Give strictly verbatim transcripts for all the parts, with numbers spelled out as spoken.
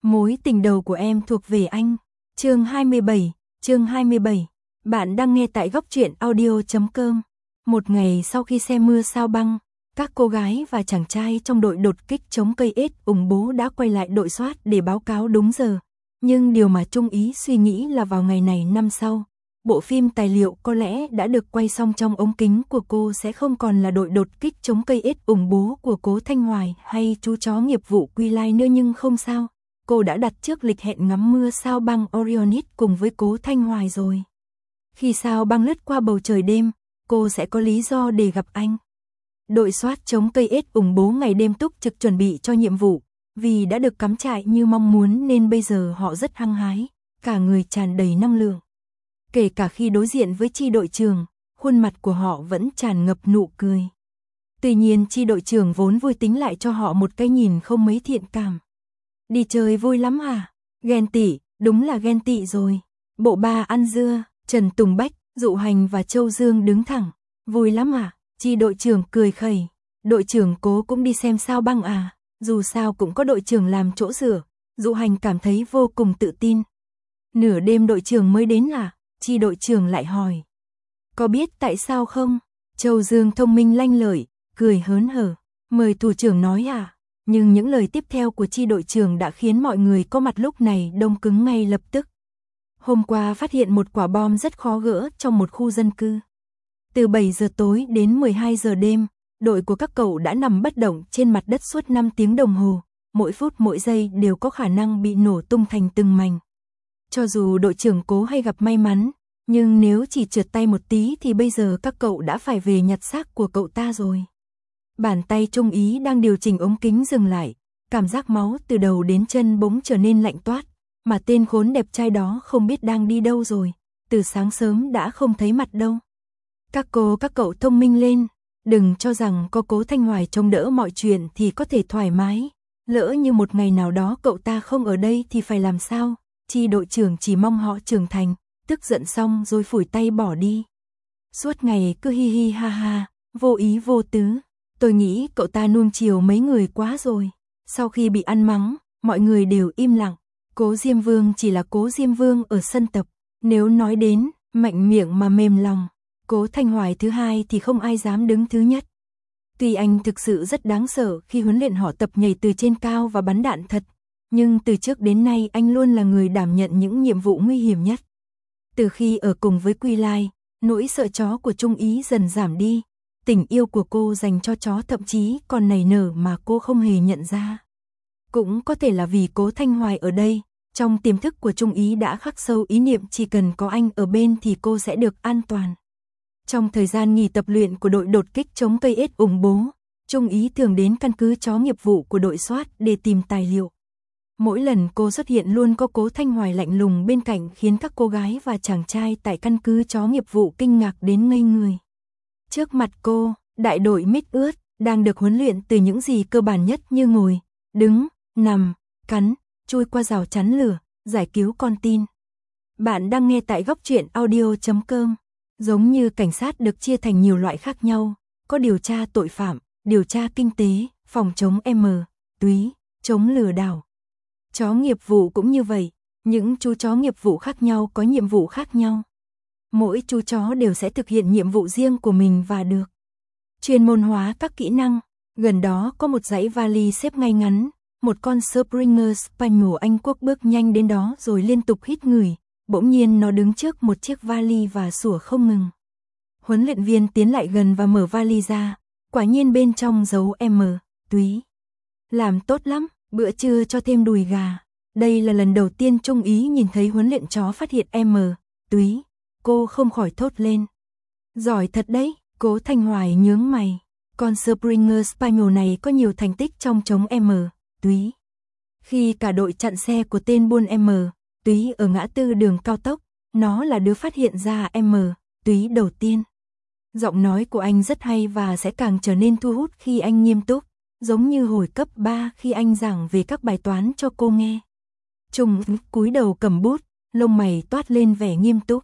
Mối tình đầu của em thuộc về anh. Chương hai mươi bảy, chương hai mươi bảy. Bạn đang nghe tại góc truyện audio chấm com. Một ngày sau khi xem mưa sao băng, các cô gái và chàng trai trong đội đột kích chống cây ết ủng bố đã quay lại đội soát để báo cáo đúng giờ. Nhưng điều mà Trung Ý suy nghĩ là vào ngày này năm sau, bộ phim tài liệu có lẽ đã được quay xong trong ống kính của cô sẽ không còn là đội đột kích chống cây ết ủng bố của Cố Thanh Hoài hay chú chó nghiệp vụ Quy Lai nữa, nhưng không sao. Cô đã đặt trước lịch hẹn ngắm mưa sao băng Orionid cùng với Cố Thanh Hoài rồi. Khi sao băng lướt qua bầu trời đêm, cô sẽ có lý do để gặp anh. Đội soát chống cây ết ủng bố ngày đêm túc trực chuẩn bị cho nhiệm vụ, vì đã được cắm trại như mong muốn nên bây giờ họ rất hăng hái, cả người tràn đầy năng lượng. Kể cả khi đối diện với chi đội trưởng, khuôn mặt của họ vẫn tràn ngập nụ cười. Tuy nhiên chi đội trưởng vốn vui tính lại cho họ một cái nhìn không mấy thiện cảm. Đi chơi vui lắm hả? Ghen tị, đúng là ghen tị rồi. Bộ ba ăn dưa, Trần Tùng Bách, Dụ Hành và Châu Dương đứng thẳng. Vui lắm à? Chi đội trưởng cười khẩy. Đội trưởng Cố cũng đi xem sao băng à? Dù sao cũng có đội trưởng làm chỗ dựa. Dụ Hành cảm thấy vô cùng tự tin. Nửa đêm đội trưởng mới đến à? Chi đội trưởng lại hỏi. Có biết tại sao không? Châu Dương thông minh lanh lợi, cười hớn hở. Mời thủ trưởng nói à? Nhưng những lời tiếp theo của chi đội trưởng đã khiến mọi người có mặt lúc này đông cứng ngay lập tức. Hôm qua phát hiện một quả bom rất khó gỡ trong một khu dân cư. Từ bảy giờ tối đến mười hai giờ đêm, đội của các cậu đã nằm bất động trên mặt đất suốt năm tiếng đồng hồ, mỗi phút mỗi giây đều có khả năng bị nổ tung thành từng mảnh. Cho dù đội trưởng Cố hay gặp may mắn, nhưng nếu chỉ trượt tay một tí thì bây giờ các cậu đã phải về nhặt xác của cậu ta rồi. Bàn tay Trung Ý đang điều chỉnh ống kính dừng lại, cảm giác máu từ đầu đến chân bỗng trở nên lạnh toát, mà tên khốn đẹp trai đó không biết đang đi đâu rồi, từ sáng sớm đã không thấy mặt đâu. Các cô các cậu thông minh lên, đừng cho rằng có Cố Thanh Hoài trông đỡ mọi chuyện thì có thể thoải mái, lỡ như một ngày nào đó cậu ta không ở đây thì phải làm sao? Chi đội trưởng chỉ mong họ trưởng thành, tức giận xong rồi phủi tay bỏ đi. Suốt ngày cứ hi hi ha ha, vô ý vô tứ. Tôi nghĩ cậu ta nuông chiều mấy người quá rồi. Sau khi bị ăn mắng, mọi người đều im lặng. Cố Diêm Vương chỉ là Cố Diêm Vương ở sân tập. Nếu nói đến mạnh miệng mà mềm lòng, Cố Thanh Hoài thứ hai thì không ai dám đứng thứ nhất. Tuy anh thực sự rất đáng sợ khi huấn luyện họ tập nhảy từ trên cao và bắn đạn thật, nhưng từ trước đến nay anh luôn là người đảm nhận những nhiệm vụ nguy hiểm nhất. Từ khi ở cùng với Quy Lai, nỗi sợ chó của Trung Ý dần giảm đi. Tình yêu của cô dành cho chó thậm chí còn nảy nở mà cô không hề nhận ra. Cũng có thể là vì Cố Thanh Hoài ở đây, trong tiềm thức của Trung Ý đã khắc sâu ý niệm chỉ cần có anh ở bên thì cô sẽ được an toàn. Trong thời gian nghỉ tập luyện của đội đột kích chống cây ết ủng bố, Trung Ý thường đến căn cứ chó nghiệp vụ của đội soát để tìm tài liệu. Mỗi lần cô xuất hiện luôn có Cố Thanh Hoài lạnh lùng bên cạnh khiến các cô gái và chàng trai tại căn cứ chó nghiệp vụ kinh ngạc đến ngây người. Trước mặt cô, đại đội mít ướt, đang được huấn luyện từ những gì cơ bản nhất như ngồi, đứng, nằm, cắn, chui qua rào chắn lửa, giải cứu con tin. Bạn đang nghe tại góc truyện audio chấm com. Giống như cảnh sát được chia thành nhiều loại khác nhau, có điều tra tội phạm, điều tra kinh tế, phòng chống M, túy, chống lừa đảo. Chó nghiệp vụ cũng như vậy, những chú chó nghiệp vụ khác nhau có nhiệm vụ khác nhau. Mỗi chú chó đều sẽ thực hiện nhiệm vụ riêng của mình và được chuyên môn hóa các kỹ năng. Gần đó có một dãy vali xếp ngay ngắn, một con Springer Spaniel Anh Quốc bước nhanh đến đó rồi liên tục hít ngửi, bỗng nhiên nó đứng trước một chiếc vali và sủa không ngừng. Huấn luyện viên tiến lại gần và mở vali ra, quả nhiên bên trong giấu M, túy. Làm tốt lắm, bữa trưa cho thêm đùi gà. Đây là lần đầu tiên Trung Ý nhìn thấy huấn luyện chó phát hiện M, túy. Cô không khỏi thốt lên. Giỏi thật đấy, Cố Thanh Hoài nhướng mày. Con Springer Spaniel này có nhiều thành tích trong chống M, túy. Khi cả đội chặn xe của tên buôn M, túy ở ngã tư đường cao tốc, nó là đứa phát hiện ra M, túy đầu tiên. Giọng nói của anh rất hay và sẽ càng trở nên thu hút khi anh nghiêm túc, giống như hồi cấp ba khi anh giảng về các bài toán cho cô nghe. Trung cúi đầu cầm bút, lông mày toát lên vẻ nghiêm túc.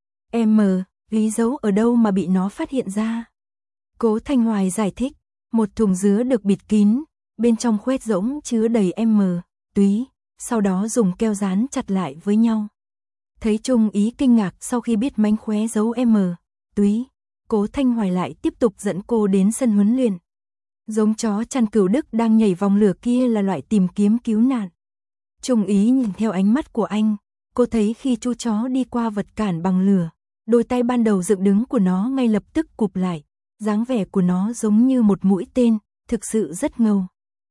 M, lý giấu ở đâu mà bị nó phát hiện ra? Cố Thanh Hoài giải thích, một thùng dứa được bịt kín, bên trong khoét rỗng chứa đầy M, túy, sau đó dùng keo dán chặt lại với nhau. Thấy Trung Ý kinh ngạc sau khi biết mánh khóe dấu M, túy, Cố Thanh Hoài lại tiếp tục dẫn cô đến sân huấn luyện. Giống chó chăn cừu Đức đang nhảy vòng lửa kia là loại tìm kiếm cứu nạn. Trung Ý nhìn theo ánh mắt của anh, cô thấy khi chú chó đi qua vật cản bằng lửa, đôi tay ban đầu dựng đứng của nó ngay lập tức cụp lại, dáng vẻ của nó giống như một mũi tên, thực sự rất ngầu.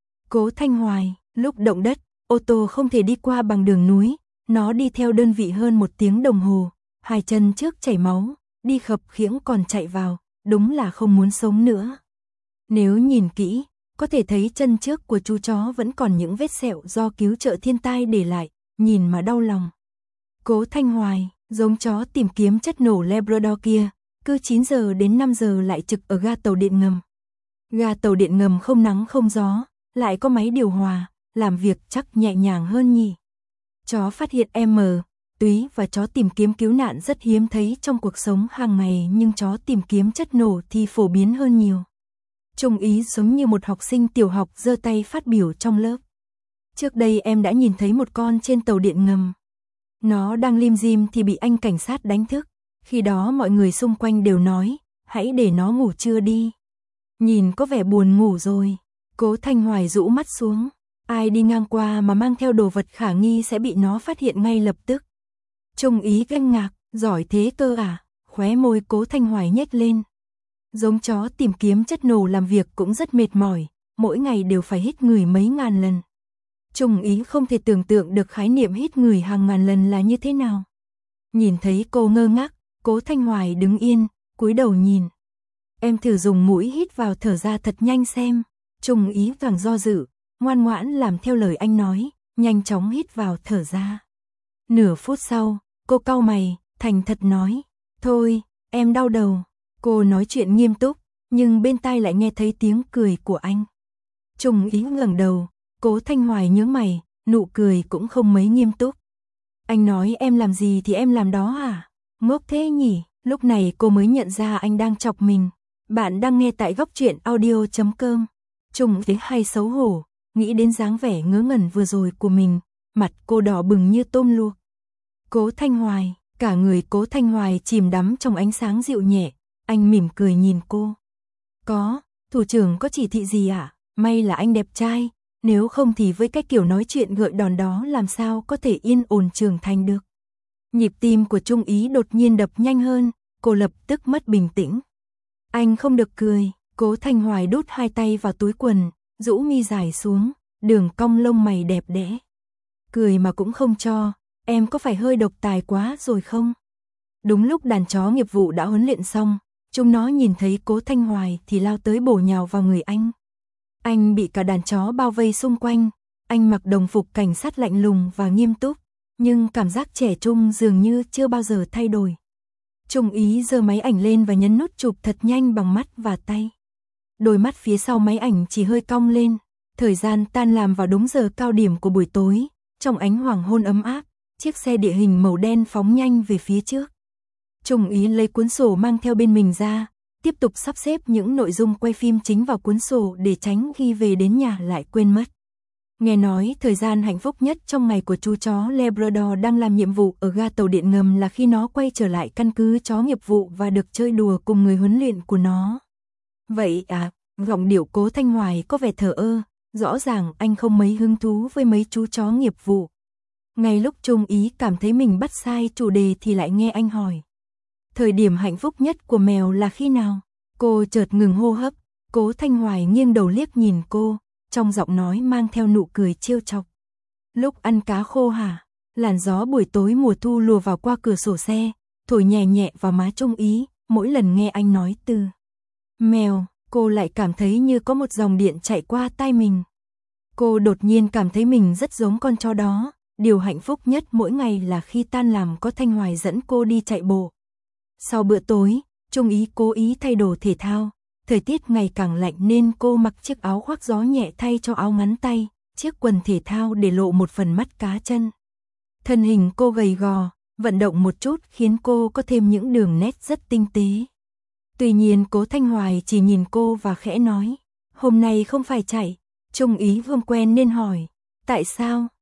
Cố Thanh Hoài, lúc động đất, ô tô không thể đi qua bằng đường núi, nó đi theo đơn vị hơn một tiếng đồng hồ, hai chân trước chảy máu, đi khập khiễng còn chạy vào, đúng là không muốn sống nữa. Nếu nhìn kỹ, có thể thấy chân trước của chú chó vẫn còn những vết sẹo do cứu trợ thiên tai để lại, nhìn mà đau lòng. Cố Thanh Hoài, giống chó tìm kiếm chất nổ Labrador kia, cứ chín giờ đến năm giờ lại trực ở ga tàu điện ngầm. Ga tàu điện ngầm không nắng không gió, lại có máy điều hòa, làm việc chắc nhẹ nhàng hơn nhỉ. Chó phát hiện M, túy và chó tìm kiếm cứu nạn rất hiếm thấy trong cuộc sống hàng ngày, nhưng chó tìm kiếm chất nổ thì phổ biến hơn nhiều. Trung Ý giống như một học sinh tiểu học giơ tay phát biểu trong lớp. Trước đây em đã nhìn thấy một con trên tàu điện ngầm. Nó đang lim dim thì bị anh cảnh sát đánh thức. Khi đó mọi người xung quanh đều nói, hãy để nó ngủ trưa đi. Nhìn có vẻ buồn ngủ rồi. Cố Thanh Hoài rũ mắt xuống. Ai đi ngang qua mà mang theo đồ vật khả nghi sẽ bị nó phát hiện ngay lập tức. Trung Ý kinh ngạc, giỏi thế cơ à? Khóe môi Cố Thanh Hoài nhếch lên. Giống chó tìm kiếm chất nổ làm việc cũng rất mệt mỏi, mỗi ngày đều phải hít người mấy ngàn lần. Trung Ý không thể tưởng tượng được khái niệm hít người hàng ngàn lần là như thế nào. Nhìn thấy cô ngơ ngác, Cố Thanh Hoài đứng yên, cúi đầu nhìn. Em thử dùng mũi hít vào thở ra thật nhanh xem. Trung Ý càng do dự, ngoan ngoãn làm theo lời anh nói, nhanh chóng hít vào thở ra. Nửa phút sau, cô cau mày, thành thật nói, thôi, em đau đầu. Cô nói chuyện nghiêm túc, nhưng bên tai lại nghe thấy tiếng cười của anh. Trung Ý ngẩng đầu, Cố Thanh Hoài nhướng mày, nụ cười cũng không mấy nghiêm túc. Anh nói em làm gì thì em làm đó à? Ngốc thế nhỉ? Lúc này cô mới nhận ra anh đang chọc mình. Bạn đang nghe tại góc truyện audio chấm com. Trung Ý hay xấu hổ, nghĩ đến dáng vẻ ngớ ngẩn vừa rồi của mình, mặt cô đỏ bừng như tôm luộc. Cố Thanh Hoài, cả người Cố Thanh Hoài chìm đắm trong ánh sáng dịu nhẹ. Anh mỉm cười nhìn cô. Có, thủ trưởng có chỉ thị gì ạ? À? May là anh đẹp trai, nếu không thì với cái kiểu nói chuyện gợi đòn đó làm sao có thể yên ổn trưởng thành được. Nhịp tim của Trung Ý đột nhiên đập nhanh hơn, cô lập tức mất bình tĩnh. Anh không được cười, Cố Thanh Hoài đút hai tay vào túi quần, rũ mi dài xuống, đường cong lông mày đẹp đẽ. Cười mà cũng không cho, em có phải hơi độc tài quá rồi không? Đúng lúc đàn chó nghiệp vụ đã huấn luyện xong, chúng nó nhìn thấy Cố Thanh Hoài thì lao tới bổ nhào vào người anh. Anh bị cả đàn chó bao vây xung quanh, anh mặc đồng phục cảnh sát lạnh lùng và nghiêm túc, nhưng cảm giác trẻ trung dường như chưa bao giờ thay đổi. Trung Ý giơ máy ảnh lên và nhấn nút chụp thật nhanh bằng mắt và tay. Đôi mắt phía sau máy ảnh chỉ hơi cong lên, thời gian tan làm vào đúng giờ cao điểm của buổi tối, trong ánh hoàng hôn ấm áp, chiếc xe địa hình màu đen phóng nhanh về phía trước. Trung Ý lấy cuốn sổ mang theo bên mình ra, tiếp tục sắp xếp những nội dung quay phim chính vào cuốn sổ để tránh khi về đến nhà lại quên mất. Nghe nói thời gian hạnh phúc nhất trong ngày của chú chó Labrador đang làm nhiệm vụ ở ga tàu điện ngầm là khi nó quay trở lại căn cứ chó nghiệp vụ và được chơi đùa cùng người huấn luyện của nó. Vậy à, giọng điệu Cố Thanh Hoài có vẻ thờ ơ, rõ ràng anh không mấy hứng thú với mấy chú chó nghiệp vụ. Ngay lúc Trung Ý cảm thấy mình bắt sai chủ đề thì lại nghe anh hỏi. Thời điểm hạnh phúc nhất của mèo là khi nào? Cô chợt ngừng hô hấp, Cố Thanh Hoài nghiêng đầu liếc nhìn cô, trong giọng nói mang theo nụ cười trêu chọc. Lúc ăn cá khô hả? Làn gió buổi tối mùa thu lùa vào qua cửa sổ xe, thổi nhẹ nhẹ vào má Trung Ý, mỗi lần nghe anh nói từ mèo, cô lại cảm thấy như có một dòng điện chạy qua tai mình. Cô đột nhiên cảm thấy mình rất giống con chó đó, điều hạnh phúc nhất mỗi ngày là khi tan làm có Thanh Hoài dẫn cô đi chạy bộ. Sau bữa tối, Trung Ý cố ý thay đồ thể thao, thời tiết ngày càng lạnh nên cô mặc chiếc áo khoác gió nhẹ thay cho áo ngắn tay, chiếc quần thể thao để lộ một phần mắt cá chân. Thân hình cô gầy gò, vận động một chút khiến cô có thêm những đường nét rất tinh tế. Tuy nhiên Cố Thanh Hoài chỉ nhìn cô và khẽ nói, hôm nay không phải chạy. Trung Ý không quen nên hỏi, tại sao?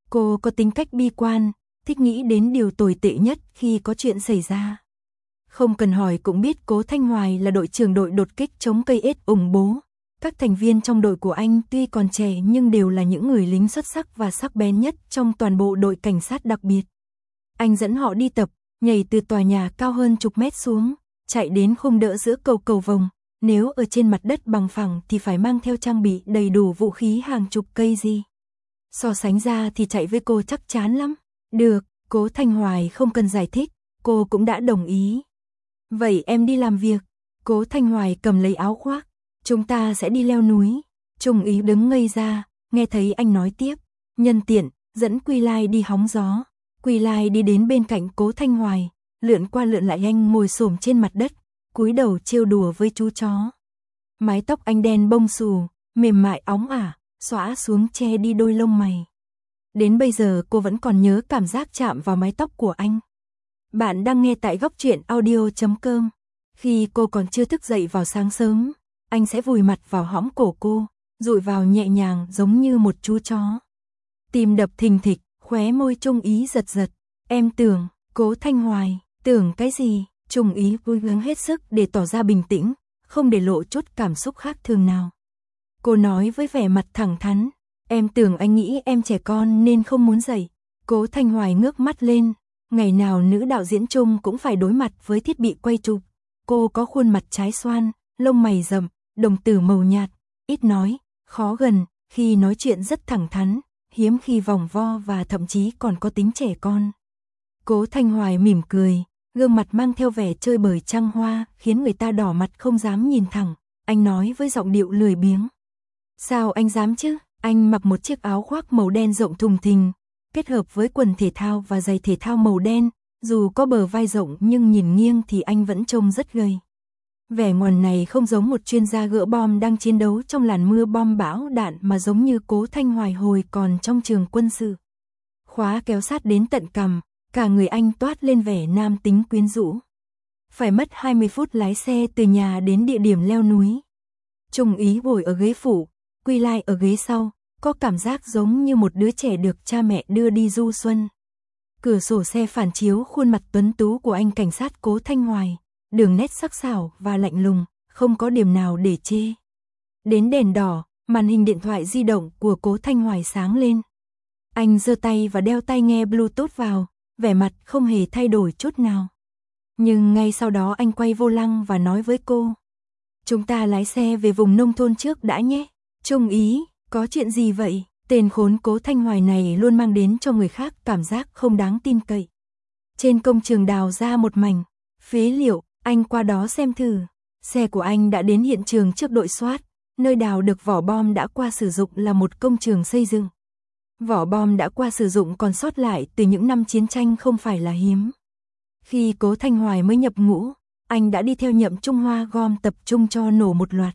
Cô có tính cách bi quan, thích nghĩ đến điều tồi tệ nhất khi có chuyện xảy ra. Không cần hỏi cũng biết Cố Thanh Hoài là đội trưởng đội đột kích chống cây ết ủng bố. Các thành viên trong đội của anh tuy còn trẻ nhưng đều là những người lính xuất sắc và sắc bén nhất trong toàn bộ đội cảnh sát đặc biệt. Anh dẫn họ đi tập, nhảy từ tòa nhà cao hơn chục mét xuống, chạy đến khung đỡ giữa cầu cầu vồng. Nếu ở trên mặt đất bằng phẳng thì phải mang theo trang bị đầy đủ vũ khí hàng chục cây gì. So sánh ra thì chạy với cô chắc chán lắm. Được, Cố Thanh Hoài không cần giải thích, cô cũng đã đồng ý. Vậy em đi làm việc. Cố Thanh Hoài cầm lấy áo khoác. Chúng ta sẽ đi leo núi. Trung úy đứng ngây ra, nghe thấy anh nói tiếp. Nhân tiện, dẫn Quy Lai đi hóng gió. Quy Lai đi đến bên cạnh Cố Thanh Hoài, lượn qua lượn lại, anh ngồi xổm trên mặt đất, cúi đầu trêu đùa với chú chó. Mái tóc anh đen bông xù, mềm mại óng ả, xõa xuống che đi đôi lông mày. Đến bây giờ cô vẫn còn nhớ cảm giác chạm vào mái tóc của anh. Bạn đang nghe tại góc truyện audio chấm com. Khi cô còn chưa thức dậy vào sáng sớm, anh sẽ vùi mặt vào hõm cổ cô, dụi vào nhẹ nhàng giống như một chú chó. Tim đập thình thịch, khóe môi Trung úy giật giật. Em tưởng, Cố Thanh Hoài, tưởng cái gì? Trung úy vui gắng hết sức để tỏ ra bình tĩnh, không để lộ chút cảm xúc khác thường nào. Cô nói với vẻ mặt thẳng thắn, em tưởng anh nghĩ em trẻ con nên không muốn dậy. Cố Thanh Hoài ngước mắt lên, ngày nào nữ đạo diễn Trung cũng phải đối mặt với thiết bị quay chụp. Cô có khuôn mặt trái xoan, lông mày rậm, đồng tử màu nhạt, ít nói, khó gần, khi nói chuyện rất thẳng thắn, hiếm khi vòng vo và thậm chí còn có tính trẻ con. Cố Thanh Hoài mỉm cười, gương mặt mang theo vẻ chơi bời trăng hoa, khiến người ta đỏ mặt không dám nhìn thẳng. Anh nói với giọng điệu lười biếng. Sao anh dám chứ? Anh mặc một chiếc áo khoác màu đen rộng thùng thình, kết hợp với quần thể thao và giày thể thao màu đen. Dù có bờ vai rộng nhưng nhìn nghiêng thì anh vẫn trông rất gầy. Vẻ ngoằn này không giống một chuyên gia gỡ bom đang chiến đấu trong làn mưa bom bão đạn, mà giống như Cố Thanh Hoài hồi còn trong trường quân sự. Khóa kéo sát đến tận cằm, cả người anh toát lên vẻ nam tính quyến rũ. Phải mất hai mươi phút lái xe từ nhà đến địa điểm leo núi. Trung úy ngồi ở ghế phụ, Quy Lai ở ghế sau, có cảm giác giống như một đứa trẻ được cha mẹ đưa đi du xuân. Cửa sổ xe phản chiếu khuôn mặt tuấn tú của anh cảnh sát Cố Thanh Hoài, đường nét sắc sảo và lạnh lùng, không có điểm nào để chê. Đến đèn đỏ, màn hình điện thoại di động của Cố Thanh Hoài sáng lên. Anh giơ tay và đeo tai nghe Bluetooth vào, vẻ mặt không hề thay đổi chút nào. Nhưng ngay sau đó anh quay vô lăng và nói với cô. Chúng ta lái xe về vùng nông thôn trước đã nhé. Trung úy, có chuyện gì vậy? Tên khốn Cố Thanh Hoài này luôn mang đến cho người khác cảm giác không đáng tin cậy. Trên công trường đào ra một mảnh phế liệu, anh qua đó xem thử. Xe của anh đã đến hiện trường trước đội SWAT, nơi đào được vỏ bom đã qua sử dụng là một công trường xây dựng. Vỏ bom đã qua sử dụng còn sót lại từ những năm chiến tranh không phải là hiếm. Khi Cố Thanh Hoài mới nhập ngũ, anh đã đi theo Nhậm Trung Hoa gom tập trung cho nổ một loạt.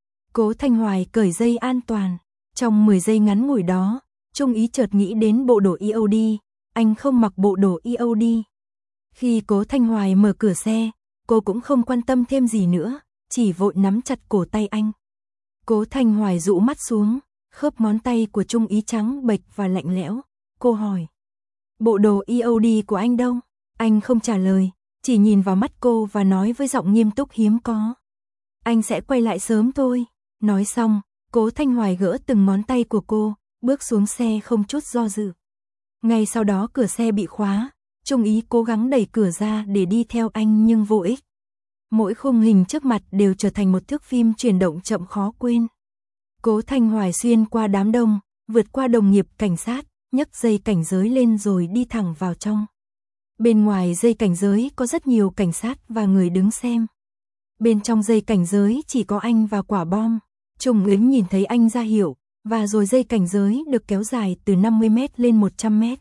Cố Thanh Hoài cởi dây an toàn. Trong mười giây ngắn ngủi đó, Trung úy chợt nghĩ đến bộ đồ e o đê, anh không mặc bộ đồ e o đê. Khi Cố Thanh Hoài mở cửa xe, cô cũng không quan tâm thêm gì nữa, chỉ vội nắm chặt cổ tay anh. Cố Thanh Hoài rũ mắt xuống, khớp ngón tay của Trung úy trắng bệch và lạnh lẽo. Cô hỏi, bộ đồ e o đê của anh đâu? Anh không trả lời, chỉ nhìn vào mắt cô và nói với giọng nghiêm túc hiếm có. Anh sẽ quay lại sớm thôi. Nói xong, Cố Thanh Hoài gỡ từng ngón tay của cô, bước xuống xe không chút do dự. Ngay sau đó cửa xe bị khóa, Trung úy cố gắng đẩy cửa ra để đi theo anh nhưng vô ích. Mỗi khung hình trước mặt đều trở thành một thước phim chuyển động chậm khó quên. Cố Thanh Hoài xuyên qua đám đông, vượt qua đồng nghiệp cảnh sát, nhấc dây cảnh giới lên rồi đi thẳng vào trong. Bên ngoài dây cảnh giới có rất nhiều cảnh sát và người đứng xem. Bên trong dây cảnh giới chỉ có anh và quả bom. Trung úy nhìn thấy anh ra hiệu, và rồi dây cảnh giới được kéo dài từ năm mươi mét lên một trăm mét.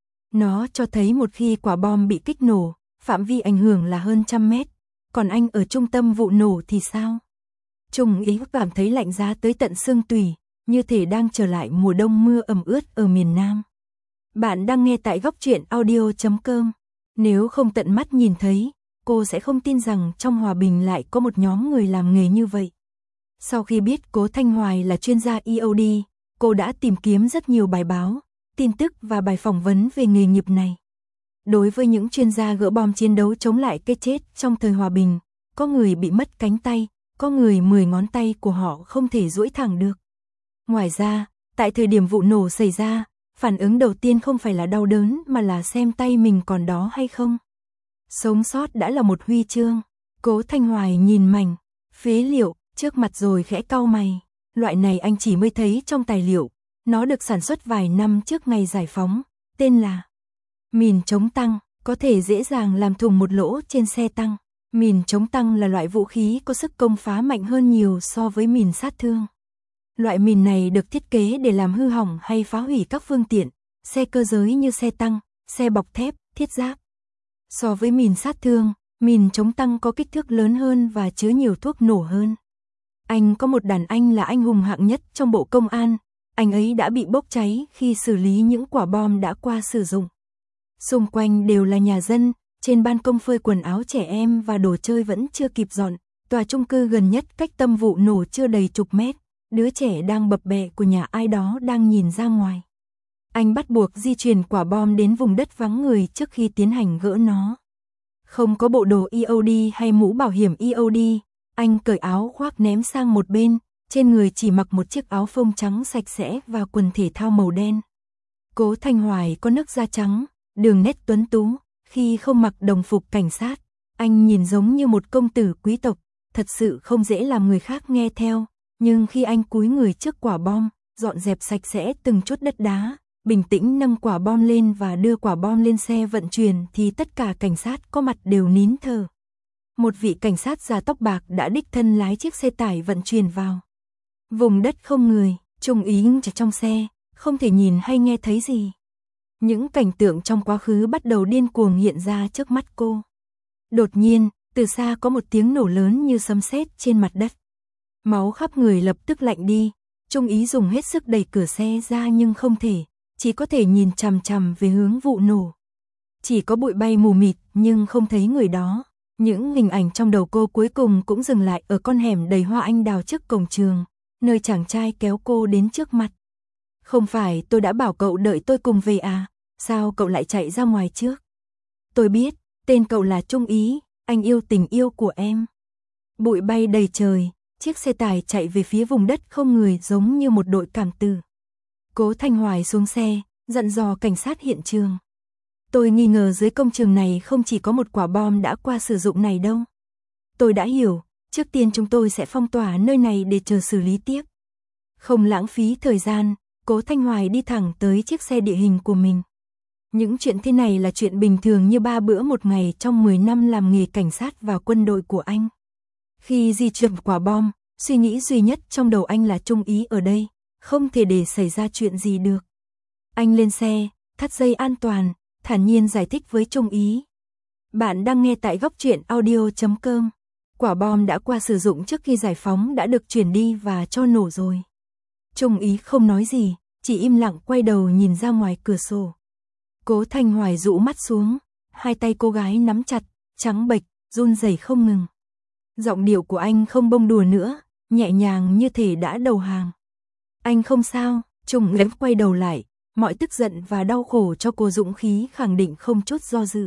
Nó cho thấy một khi quả bom bị kích nổ, phạm vi ảnh hưởng là hơn trăm mét. Còn anh ở trung tâm vụ nổ thì sao? Trung úy cảm thấy lạnh giá tới tận xương tủy, như thể đang trở lại mùa đông mưa ẩm ướt ở miền Nam. Bạn đang nghe tại góc truyện audio chấm com. Nếu không tận mắt nhìn thấy, cô sẽ không tin rằng trong Hòa Bình lại có một nhóm người làm nghề như vậy. Sau khi biết Cố Thanh Hoài là chuyên gia e o đê, cô đã tìm kiếm rất nhiều bài báo, tin tức và bài phỏng vấn về nghề nghiệp này. Đối với những chuyên gia gỡ bom chiến đấu chống lại cái chết trong thời hòa bình, có người bị mất cánh tay, có người mười ngón tay của họ không thể duỗi thẳng được. Ngoài ra, tại thời điểm vụ nổ xảy ra, phản ứng đầu tiên không phải là đau đớn mà là xem tay mình còn đó hay không. Sống sót đã là một huy chương. Cố Thanh Hoài nhìn mảnh phế liệu trước mặt rồi khẽ cau mày. Loại này anh chỉ mới thấy trong tài liệu. Nó được sản xuất vài năm trước ngày giải phóng, tên là mìn chống tăng, có thể dễ dàng làm thủng một lỗ trên xe tăng. Mìn chống tăng là loại vũ khí có sức công phá mạnh hơn nhiều so với mìn sát thương. Loại mìn này được thiết kế để làm hư hỏng hay phá hủy các phương tiện, xe cơ giới như xe tăng, xe bọc thép, thiết giáp. So với mìn sát thương, mìn chống tăng có kích thước lớn hơn và chứa nhiều thuốc nổ hơn. Anh có một đàn anh là anh hùng hạng nhất trong Bộ Công an, anh ấy đã bị bốc cháy khi xử lý những quả bom đã qua sử dụng. Xung quanh đều là nhà dân, trên ban công phơi quần áo trẻ em và đồ chơi vẫn chưa kịp dọn, tòa chung cư gần nhất cách tâm vụ nổ chưa đầy chục mét, đứa trẻ đang bập bẹ của nhà ai đó đang nhìn ra ngoài. Anh bắt buộc di chuyển quả bom đến vùng đất vắng người trước khi tiến hành gỡ nó. Không có bộ đồ e o đê hay mũ bảo hiểm e o đê, anh cởi áo khoác ném sang một bên, trên người chỉ mặc một chiếc áo phông trắng sạch sẽ và quần thể thao màu đen. Cố Thanh Hoài có nước da trắng, đường nét tuấn tú, khi không mặc đồng phục cảnh sát, anh nhìn giống như một công tử quý tộc, thật sự không dễ làm người khác nghe theo, nhưng khi anh cúi người trước quả bom, dọn dẹp sạch sẽ từng chút đất đá, bình tĩnh nâng quả bom lên và đưa quả bom lên xe vận chuyển thì tất cả cảnh sát có mặt đều nín thở. Một vị cảnh sát già tóc bạc đã đích thân lái chiếc xe tải vận chuyển vào. Vùng đất không người, Trung úy trong xe, không thể nhìn hay nghe thấy gì. Những cảnh tượng trong quá khứ bắt đầu điên cuồng hiện ra trước mắt cô. Đột nhiên, từ xa có một tiếng nổ lớn như sấm sét trên mặt đất. Máu khắp người lập tức lạnh đi, Trung úy dùng hết sức đẩy cửa xe ra nhưng không thể, chỉ có thể nhìn chằm chằm về hướng vụ nổ. Chỉ có bụi bay mù mịt nhưng không thấy người đó. Những hình ảnh trong đầu cô cuối cùng cũng dừng lại ở con hẻm đầy hoa anh đào trước cổng trường, nơi chàng trai kéo cô đến trước mặt. Không phải tôi đã bảo cậu đợi tôi cùng về à, sao cậu lại chạy ra ngoài trước? Tôi biết, tên cậu là Trung úy, anh yêu tình yêu của em. Bụi bay đầy trời, chiếc xe tải chạy về phía vùng đất không người giống như một đội cảm tử. Cố Thanh Hoài xuống xe, dặn dò cảnh sát hiện trường. Tôi nghi ngờ dưới công trường này không chỉ có một quả bom đã qua sử dụng này đâu. Tôi đã hiểu, trước tiên chúng tôi sẽ phong tỏa nơi này để chờ xử lý tiếp. Không lãng phí thời gian, Cố Thanh Hoài đi thẳng tới chiếc xe địa hình của mình. Những chuyện thế này là chuyện bình thường như ba bữa một ngày trong mười năm làm nghề cảnh sát và quân đội của anh. Khi di chuyển quả bom, suy nghĩ duy nhất trong đầu anh là Trung úy ở đây, không thể để xảy ra chuyện gì được. Anh lên xe, thắt dây an toàn, thản nhiên giải thích với Trung úy. Bạn đang nghe tại góc truyện audio chấm com. Quả bom đã qua sử dụng trước khi giải phóng đã được chuyển đi và cho nổ rồi. Trung úy không nói gì, chỉ im lặng quay đầu nhìn ra ngoài cửa sổ. Cố Thanh Hoài rũ mắt xuống, hai tay cô gái nắm chặt, trắng bệch, run rẩy không ngừng. Giọng điệu của anh không bông đùa nữa, nhẹ nhàng như thể đã đầu hàng. Anh không sao, Trung úy quay đầu lại, mọi tức giận và đau khổ cho cô dũng khí khẳng định không chút do dự.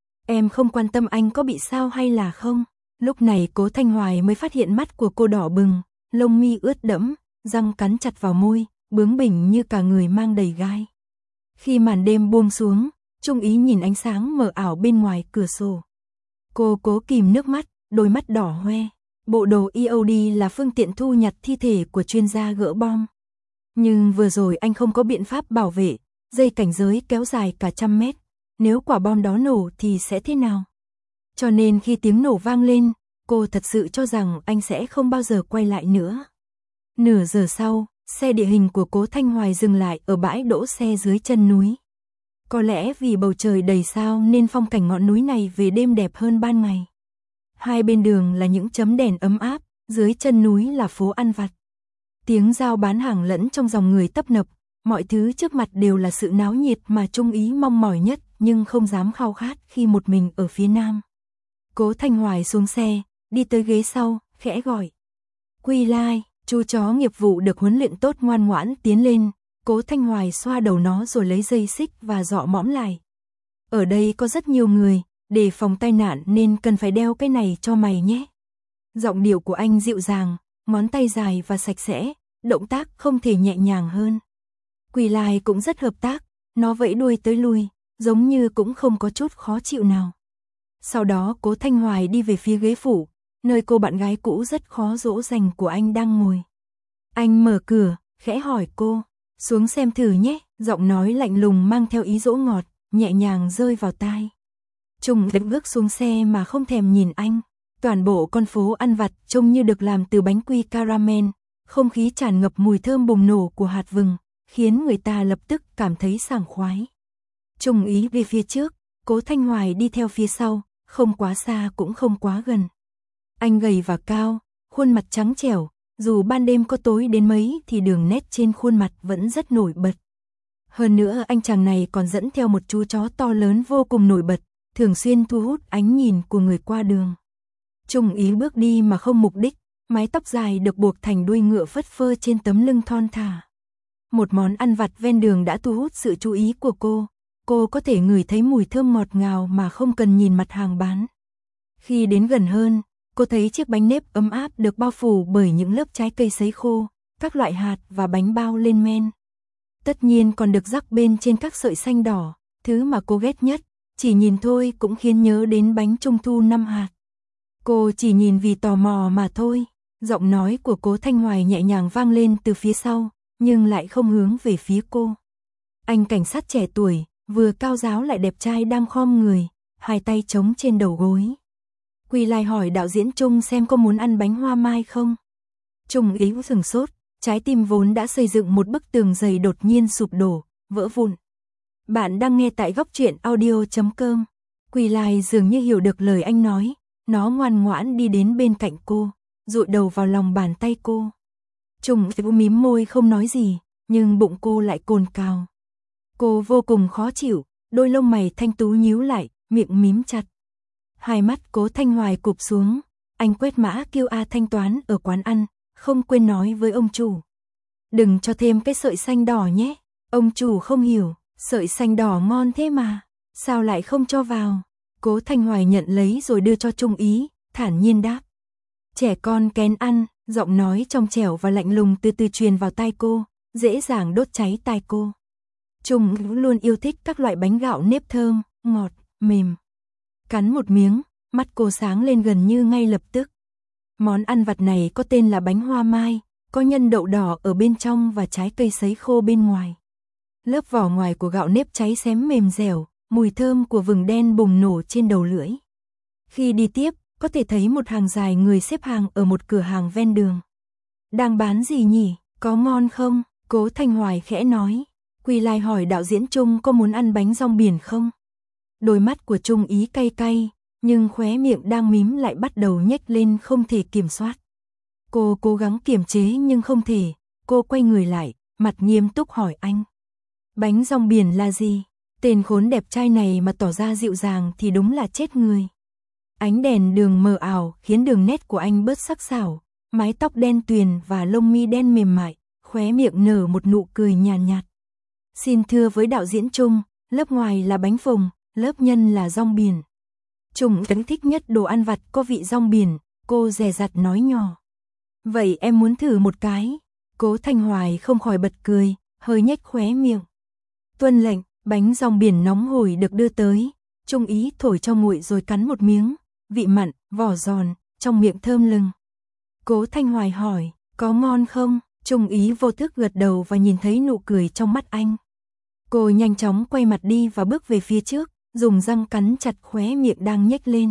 Em không quan tâm anh có bị sao hay là không. Lúc này Cố Thanh Hoài mới phát hiện mắt của cô đỏ bừng, lông mi ướt đẫm, răng cắn chặt vào môi, bướng bỉnh như cả người mang đầy gai. Khi màn đêm buông xuống, Trung úy nhìn ánh sáng mờ ảo bên ngoài cửa sổ. Cô cố kìm nước mắt, đôi mắt đỏ hoe. Bộ đồ e o đê là phương tiện thu nhặt thi thể của chuyên gia gỡ bom. Nhưng vừa rồi anh không có biện pháp bảo vệ, dây cảnh giới kéo dài cả trăm mét. Nếu quả bom đó nổ thì sẽ thế nào? Cho nên khi tiếng nổ vang lên, cô thật sự cho rằng anh sẽ không bao giờ quay lại nữa. Nửa giờ sau, xe địa hình của Cố Thanh Hoài dừng lại ở bãi đỗ xe dưới chân núi. Có lẽ vì bầu trời đầy sao nên phong cảnh ngọn núi này về đêm đẹp hơn ban ngày. Hai bên đường là những chấm đèn ấm áp, dưới chân núi là phố ăn vặt. Tiếng giao bán hàng lẫn trong dòng người tấp nập, mọi thứ trước mặt đều là sự náo nhiệt mà Trung úy mong mỏi nhất nhưng không dám khao khát khi một mình ở phía nam. Cố Thanh Hoài xuống xe, đi tới ghế sau, khẽ gọi. Quy Lai, chú chó nghiệp vụ được huấn luyện tốt ngoan ngoãn tiến lên, Cố Thanh Hoài xoa đầu nó rồi lấy dây xích và dọ mõm lại. Ở đây có rất nhiều người, để phòng tai nạn nên cần phải đeo cái này cho mày nhé. Giọng điệu của anh dịu dàng, ngón tay dài và sạch sẽ, động tác không thể nhẹ nhàng hơn. Quỳ Lai cũng rất hợp tác, nó vẫy đuôi tới lui, giống như cũng không có chút khó chịu nào. Sau đó Cố Thanh Hoài đi về phía ghế phụ, nơi cô bạn gái cũ rất khó dỗ dành của anh đang ngồi. Anh mở cửa, khẽ hỏi cô, xuống xem thử nhé, giọng nói lạnh lùng mang theo ý dỗ ngọt, nhẹ nhàng rơi vào tai. Trung Ý bước xuống xe mà không thèm nhìn anh. Toàn bộ con phố ăn vặt trông như được làm từ bánh quy caramel, không khí tràn ngập mùi thơm bùng nổ của hạt vừng, khiến người ta lập tức cảm thấy sảng khoái. Trung Ý về phía trước, Cố Thanh Hoài đi theo phía sau, không quá xa cũng không quá gần. Anh gầy và cao, khuôn mặt trắng trẻo, dù ban đêm có tối đến mấy thì đường nét trên khuôn mặt vẫn rất nổi bật. Hơn nữa anh chàng này còn dẫn theo một chú chó to lớn vô cùng nổi bật, thường xuyên thu hút ánh nhìn của người qua đường. Trung Ý bước đi mà không mục đích, mái tóc dài được buộc thành đuôi ngựa phất phơ trên tấm lưng thon thả. Một món ăn vặt ven đường đã thu hút sự chú ý của cô, cô có thể ngửi thấy mùi thơm ngọt ngào mà không cần nhìn mặt hàng bán. Khi đến gần hơn, cô thấy chiếc bánh nếp ấm áp được bao phủ bởi những lớp trái cây sấy khô, các loại hạt và bánh bao lên men. Tất nhiên còn được rắc bên trên các sợi xanh đỏ, thứ mà cô ghét nhất, chỉ nhìn thôi cũng khiến nhớ đến bánh trung thu năm hạt. Cô chỉ nhìn vì tò mò mà thôi. Giọng nói của Cố Thanh Hoài nhẹ nhàng vang lên từ phía sau, nhưng lại không hướng về phía cô. Anh cảnh sát trẻ tuổi, vừa cao ráo lại đẹp trai đang khom người, hai tay chống trên đầu gối. Quỳ lại hỏi đạo diễn Trung xem có muốn ăn bánh hoa mai không. Trung Ý sừng sốt, trái tim vốn đã xây dựng một bức tường dày đột nhiên sụp đổ, vỡ vụn. Bạn đang nghe tại góc truyện audio chấm com. Quỳ lại dường như hiểu được lời anh nói, nó ngoan ngoãn đi đến bên cạnh cô, dụi đầu vào lòng bàn tay cô. Trung Ý mím môi không nói gì, nhưng bụng cô lại cồn cào. Cô vô cùng khó chịu, đôi lông mày thanh tú nhíu lại, miệng mím chặt. Hai mắt Cố Thanh Hoài cụp xuống, anh quét mã quy rờ thanh toán ở quán ăn, không quên nói với ông chủ. Đừng cho thêm cái sợi xanh đỏ nhé. Ông chủ không hiểu, sợi xanh đỏ ngon thế mà, sao lại không cho vào. Cố Thanh Hoài nhận lấy rồi đưa cho Trung Ý, thản nhiên đáp. Trẻ con kén ăn, giọng nói trong trẻo và lạnh lùng từ từ truyền vào tai cô, dễ dàng đốt cháy tai cô. Trung Ý luôn yêu thích các loại bánh gạo nếp thơm, ngọt, mềm. Cắn một miếng, mắt cô sáng lên gần như ngay lập tức. Món ăn vặt này có tên là bánh hoa mai, có nhân đậu đỏ ở bên trong và trái cây sấy khô bên ngoài. Lớp vỏ ngoài của gạo nếp cháy xém mềm dẻo, mùi thơm của vừng đen bùng nổ trên đầu lưỡi. Khi đi tiếp, có thể thấy một hàng dài người xếp hàng ở một cửa hàng ven đường. Đang bán gì nhỉ, có ngon không? Cố Thanh Hoài khẽ nói. Quỳ lại hỏi đạo diễn Trung có muốn ăn bánh rong biển không? Đôi mắt của Trung Ý cay cay, nhưng khóe miệng đang mím lại bắt đầu nhếch lên không thể kiểm soát. Cô cố gắng kiềm chế nhưng không thể, cô quay người lại, mặt nghiêm túc hỏi anh. Bánh rong biển là gì? Tên khốn đẹp trai này mà tỏ ra dịu dàng thì đúng là chết người. Ánh đèn đường mờ ảo khiến đường nét của anh bớt sắc sảo, mái tóc đen tuyền và lông mi đen mềm mại, khóe miệng nở một nụ cười nhàn nhạt, nhạt. Xin thưa với đạo diễn Trung, lớp ngoài là bánh phồng, lớp nhân là rong biển. Trung Ý thích nhất đồ ăn vặt có vị rong biển, cô dè dặt nói nhỏ. Vậy em muốn thử một cái. Cố Thanh Hoài không khỏi bật cười, hơi nhếch khóe miệng. Tuân lệnh, bánh rong biển nóng hổi được đưa tới. Trung Ý thổi cho nguội rồi cắn một miếng, vị mặn, vỏ giòn, trong miệng thơm lừng. Cố Thanh Hoài hỏi, có ngon không? Trung Ý vô thức gật đầu và nhìn thấy nụ cười trong mắt anh. Cô nhanh chóng quay mặt đi và bước về phía trước, dùng răng cắn chặt khóe miệng đang nhếch lên.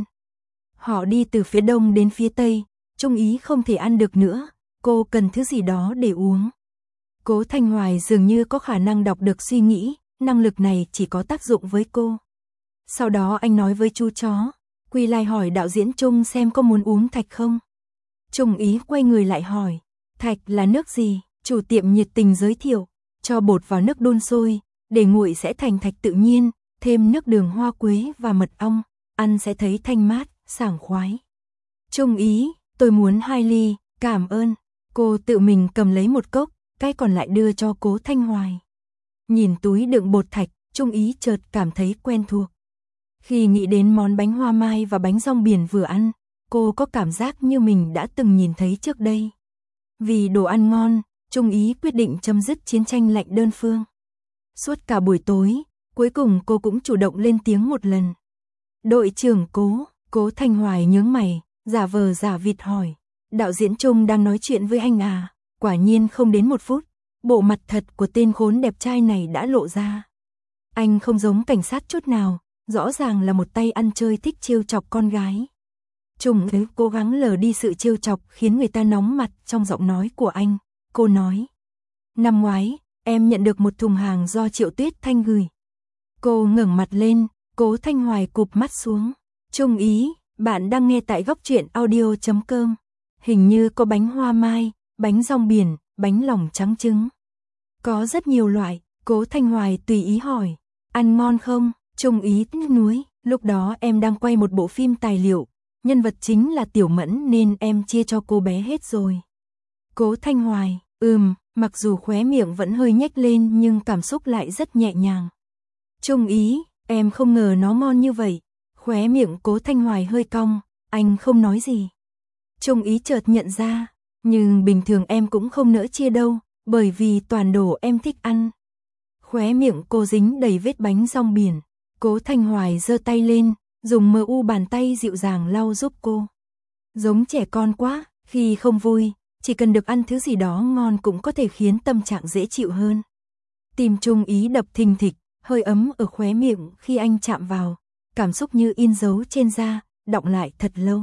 Họ đi từ phía đông đến phía tây, Trung Ý không thể ăn được nữa, cô cần thứ gì đó để uống. Cố Thanh Hoài dường như có khả năng đọc được suy nghĩ, năng lực này chỉ có tác dụng với cô. Sau đó anh nói với chú chó, quỳ lại hỏi đạo diễn Trung xem có muốn uống thạch không. Trung Ý quay người lại hỏi, thạch là nước gì? Chủ tiệm nhiệt tình giới thiệu, cho bột vào nước đun sôi, để nguội sẽ thành thạch tự nhiên, thêm nước đường hoa quế và mật ong, ăn sẽ thấy thanh mát, sảng khoái. Trung Ý, tôi muốn hai ly, cảm ơn. Cô tự mình cầm lấy một cốc, cái còn lại đưa cho Cố Thanh Hoài. Nhìn túi đựng bột thạch, Trung Ý chợt cảm thấy quen thuộc. Khi nghĩ đến món bánh hoa mai và bánh rong biển vừa ăn, cô có cảm giác như mình đã từng nhìn thấy trước đây. Vì đồ ăn ngon, Trung Ý quyết định chấm dứt chiến tranh lạnh đơn phương. Suốt cả buổi tối, cuối cùng cô cũng chủ động lên tiếng một lần. Đội trưởng Cố, Cố Thanh Hoài nhướng mày, giả vờ giả vịt hỏi. Đạo diễn Trung đang nói chuyện với anh à? Quả nhiên không đến một phút, bộ mặt thật của tên khốn đẹp trai này đã lộ ra. Anh không giống cảnh sát chút nào, rõ ràng là một tay ăn chơi thích trêu chọc con gái. Trung Ý cố gắng lờ đi sự trêu chọc khiến người ta nóng mặt trong giọng nói của anh. Cô nói, năm ngoái, em nhận được một thùng hàng do Triệu Tuyết Thanh gửi. Cô ngẩng mặt lên, Cố Thanh Hoài cụp mắt xuống. Trung Ý, bạn đang nghe tại góc truyện audio chấm com. Hình như có bánh hoa mai, bánh rong biển, bánh lòng trắng trứng. Có rất nhiều loại, Cố Thanh Hoài tùy ý hỏi. Ăn ngon không? Trung Ý tiếc nuối, lúc đó em đang quay một bộ phim tài liệu, nhân vật chính là Tiểu Mẫn nên em chia cho cô bé hết rồi. Cố Thanh Hoài, ừm, mặc dù khóe miệng vẫn hơi nhếch lên nhưng cảm xúc lại rất nhẹ nhàng. Trung Ý, em không ngờ nó ngon như vậy. Khóe miệng Cố Thanh Hoài hơi cong, anh không nói gì. Trung Ý chợt nhận ra, nhưng bình thường em cũng không nỡ chia đâu, bởi vì toàn đồ em thích ăn. Khóe miệng cô dính đầy vết bánh rong biển. Cố Thanh Hoài giơ tay lên, dùng mờ u bàn tay dịu dàng lau giúp cô. Giống trẻ con quá, khi không vui, chỉ cần được ăn thứ gì đó ngon cũng có thể khiến tâm trạng dễ chịu hơn. Tim Trung Ý đập thình thịch, hơi ấm ở khóe miệng khi anh chạm vào, cảm xúc như in dấu trên da, đọng lại thật lâu.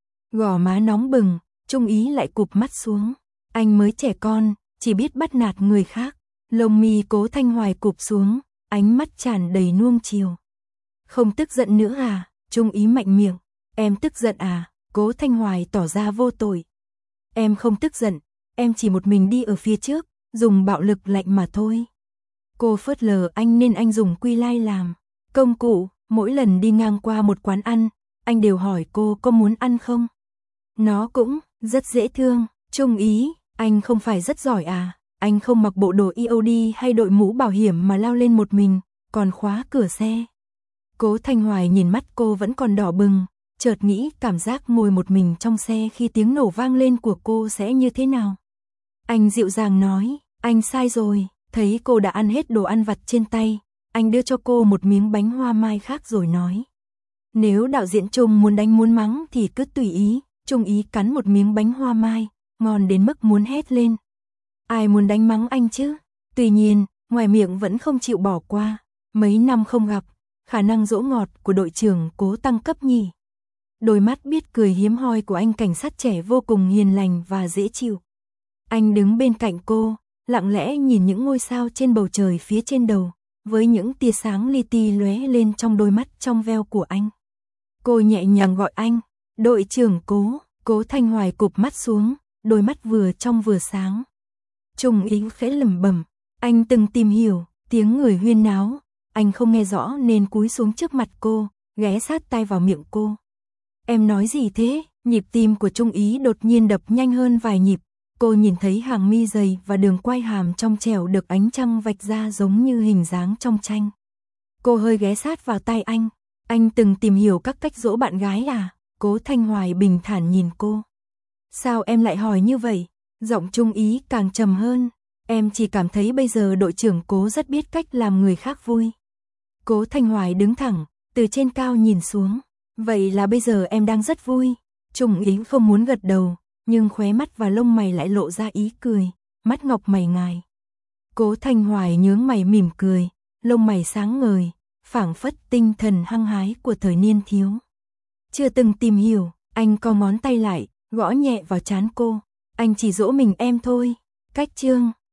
Gò má nóng bừng, Trung Ý lại cụp mắt xuống. Anh mới trẻ con, chỉ biết bắt nạt người khác. Lông mi Cố Thanh Hoài cụp xuống, ánh mắt tràn đầy nuông chiều. Không tức giận nữa à? Trung Ý mạnh miệng. Em tức giận à? Cố Thanh Hoài tỏ ra vô tội. Em không tức giận, em chỉ một mình đi ở phía trước, dùng bạo lực lạnh mà thôi. Cô phớt lờ anh nên anh dùng quy lai làm công cụ, mỗi lần đi ngang qua một quán ăn, anh đều hỏi cô có muốn ăn không. Nó cũng rất dễ thương. Trung Ý, anh không phải rất giỏi à? Anh không mặc bộ đồ i ô đê hay đội mũ bảo hiểm mà lao lên một mình, còn khóa cửa xe. Cố Thanh Hoài nhìn mắt cô vẫn còn đỏ bừng, chợt nghĩ cảm giác ngồi một mình trong xe khi tiếng nổ vang lên của cô sẽ như thế nào. Anh dịu dàng nói, anh sai rồi. Thấy cô đã ăn hết đồ ăn vặt trên tay, anh đưa cho cô một miếng bánh hoa mai khác rồi nói. Nếu đạo diễn Trung muốn đánh muốn mắng thì cứ tùy ý. Trung Ý cắn một miếng bánh hoa mai, ngon đến mức muốn hét lên. Ai muốn đánh mắng anh chứ? Tuy nhiên, ngoài miệng vẫn không chịu bỏ qua. Mấy năm không gặp, khả năng dỗ ngọt của đội trưởng Cố tăng cấp nhỉ. Đôi mắt biết cười hiếm hoi của anh cảnh sát trẻ vô cùng hiền lành và dễ chịu. Anh đứng bên cạnh cô, lặng lẽ nhìn những ngôi sao trên bầu trời phía trên đầu, với những tia sáng li ti lóe lên trong đôi mắt trong veo của anh. Cô nhẹ nhàng gọi anh, đội trưởng Cố. Cố Thanh Hoài cụp mắt xuống, đôi mắt vừa trong vừa sáng. Trung Ý khẽ lẩm bẩm, anh từng tìm hiểu, tiếng người huyên náo, anh không nghe rõ nên cúi xuống trước mặt cô, ghé sát tai vào miệng cô. Em nói gì thế? Nhịp tim của Trung Ý đột nhiên đập nhanh hơn vài nhịp. Cô nhìn thấy hàng mi dày và đường quai hàm trong trẻo được ánh trăng vạch ra giống như hình dáng trong tranh. Cô hơi ghé sát vào tai anh. Anh từng tìm hiểu các cách dỗ bạn gái à? Cố Thanh Hoài bình thản nhìn cô. Sao em lại hỏi như vậy? Giọng Trung Ý càng trầm hơn. Em chỉ cảm thấy bây giờ đội trưởng Cố rất biết cách làm người khác vui. Cố Thanh Hoài đứng thẳng, từ trên cao nhìn xuống. Vậy là bây giờ em đang rất vui. Trung Ý không muốn gật đầu, nhưng khóe mắt và lông mày lại lộ ra ý cười, mắt ngọc mày ngài. Cố Thanh Hoài nhướng mày mỉm cười, lông mày sáng ngời, phảng phất tinh thần hăng hái của thời niên thiếu. Chưa từng tìm hiểu, anh co ngón tay lại, gõ nhẹ vào trán cô. Anh chỉ dỗ mình em thôi. Cách chương